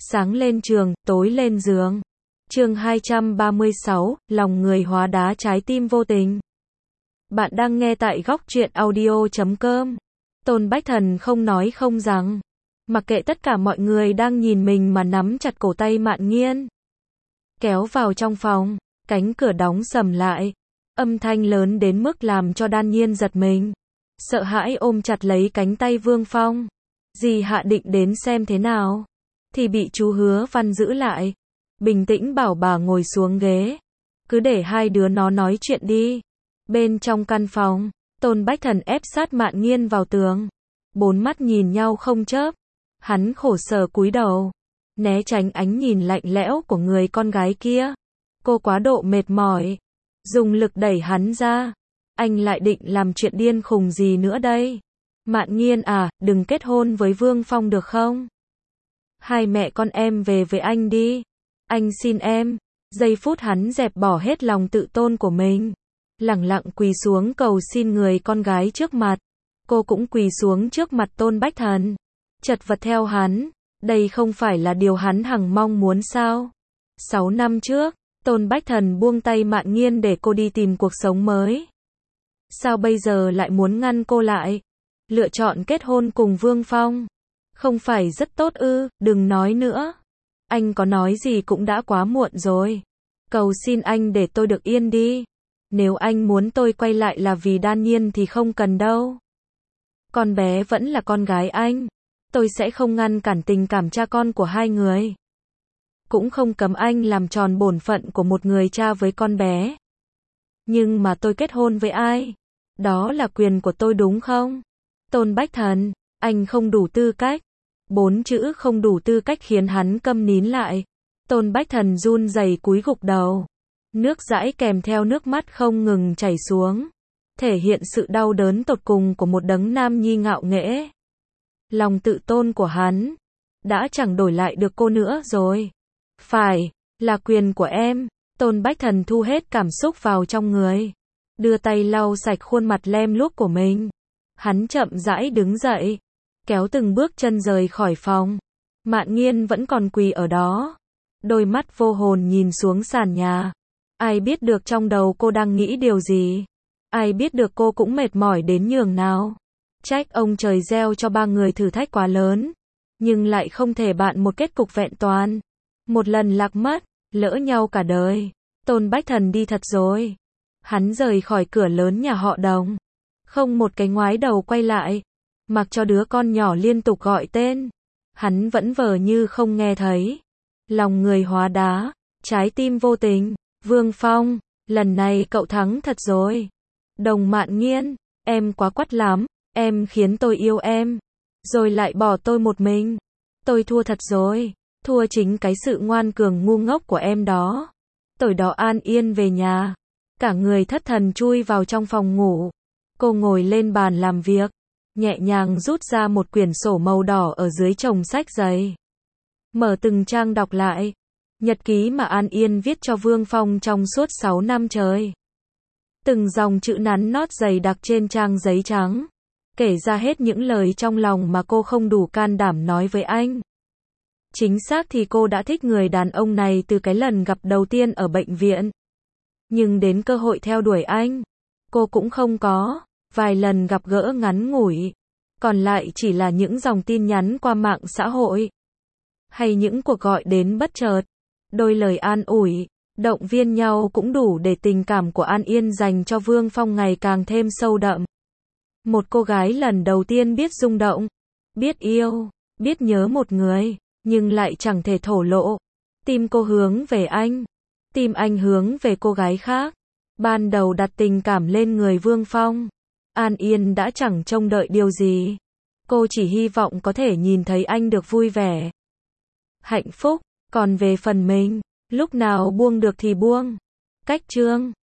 Sáng lên trường, tối lên giường. Chương 236, lòng người hóa đá trái tim vô tình. Bạn đang nghe tại góc truyện audio.com. Tôn Bách Thần không nói không rằng. Mặc kệ tất cả mọi người đang nhìn mình mà nắm chặt cổ tay Mạn Nghiên. Kéo vào trong phòng, cánh cửa đóng sầm lại. Âm thanh lớn đến mức làm cho Đan Nhiên giật mình. Sợ hãi ôm chặt lấy cánh tay Vương Phong. Dì hạ định đến xem thế nào. Thì bị chú Hứa Văn giữ lại. Bình tĩnh bảo bà ngồi xuống ghế. Cứ để hai đứa nó nói chuyện đi. Bên trong căn phòng, Tôn Bách Thần ép sát Mạn Nghiên vào tường. Bốn mắt nhìn nhau không chớp. Hắn khổ sở cúi đầu. Né tránh ánh nhìn lạnh lẽo của người con gái kia. Cô quá độ mệt mỏi. Dùng lực đẩy hắn ra. Anh lại định làm chuyện điên khùng gì nữa đây? Mạn Nghiên à, đừng kết hôn với Vương Phong được không? Hai mẹ con em về với anh đi. Anh xin em. Giây phút hắn dẹp bỏ hết lòng tự tôn của mình. Lẳng lặng quỳ xuống cầu xin người con gái trước mặt. Cô cũng quỳ xuống trước mặt Tôn Bách Thần. Chật vật theo hắn. Đây không phải là điều hắn hằng mong muốn sao? 6 năm trước, Tôn Bách Thần buông tay Mạn Nghiên để cô đi tìm cuộc sống mới. Sao bây giờ lại muốn ngăn cô lại? Lựa chọn kết hôn cùng Vương Phong. Không phải rất tốt ư? Đừng nói nữa. Anh có nói gì cũng đã quá muộn rồi. Cầu xin anh để tôi được yên đi. Nếu anh muốn tôi quay lại là vì Đan Nhiên thì không cần đâu. Con bé vẫn là con gái anh. Tôi sẽ không ngăn cản tình cảm cha con của hai người. Cũng không cấm anh làm tròn bổn phận của một người cha với con bé. Nhưng mà tôi kết hôn với ai? Đó là quyền của tôi đúng không? Tôn Bách Thần, anh không đủ tư cách. 4 chữ không đủ tư cách khiến hắn câm nín lại. Tôn Bách Thần run rẩy cúi gục đầu. Nước dãi kèm theo nước mắt không ngừng chảy xuống. Thể hiện sự đau đớn tột cùng của một đấng nam nhi ngạo nghễ. Lòng tự tôn của hắn đã chẳng đổi lại được cô nữa rồi. Phải, là quyền của em. Tôn Bách Thần thu hết cảm xúc vào trong người. Đưa tay lau sạch khuôn mặt lem luốc của mình. Hắn chậm rãi đứng dậy. Kéo từng bước chân rời khỏi phòng. Mạn Nghiên vẫn còn quỳ ở đó. Đôi mắt vô hồn nhìn xuống sàn nhà. Ai biết được trong đầu cô đang nghĩ điều gì. Ai biết được cô cũng mệt mỏi đến nhường nào. Trách ông trời gieo cho ba người thử thách quá lớn. Nhưng lại không thể bạn một kết cục vẹn toàn. Một lần lạc mất, lỡ nhau cả đời. Tôn Bách Thần đi thật rồi. Hắn rời khỏi cửa lớn nhà họ Đồng. Không một cái ngoái đầu quay lại. Mặc cho đứa con nhỏ liên tục gọi tên. Hắn vẫn vờ như không nghe thấy. Lòng người hóa đá, trái tim vô tình. Vương Phong, lần này cậu thắng thật rồi. Đồng Mạn Nghiên, em quá quắt lắm. Em khiến tôi yêu em. Rồi lại bỏ tôi một mình. Tôi thua thật rồi. Thua chính cái sự ngoan cường ngu ngốc của em đó. Tối đó An Yên về nhà. Cả người thất thần chui vào trong phòng ngủ. Cô ngồi lên bàn làm việc. Nhẹ nhàng rút ra một quyển sổ màu đỏ ở dưới chồng sách giấy. Mở từng trang đọc lại. Nhật ký mà An Yên viết cho Vương Phong trong suốt 6 năm trời. Từng dòng chữ nắn nót dày đặc trên trang giấy trắng. Kể ra hết những lời trong lòng mà cô không đủ can đảm nói với anh. Chính xác thì cô đã thích người đàn ông này từ cái lần gặp đầu tiên ở bệnh viện. Nhưng đến cơ hội theo đuổi anh, cô cũng không có. Vài lần gặp gỡ ngắn ngủi. Còn lại chỉ là những dòng tin nhắn qua mạng xã hội. Hay những cuộc gọi đến bất chợt. Đôi lời an ủi, động viên nhau cũng đủ để tình cảm của An Yên dành cho Vương Phong ngày càng thêm sâu đậm. Một cô gái lần đầu tiên biết rung động, biết yêu, biết nhớ một người, nhưng lại chẳng thể thổ lộ. Tim cô hướng về anh, tim anh hướng về cô gái khác. Ban đầu đặt tình cảm lên người Vương Phong, An Yên đã chẳng trông đợi điều gì. Cô chỉ hy vọng có thể nhìn thấy anh được vui vẻ, hạnh phúc. Còn về phần mình, lúc nào buông được thì buông. Cách chương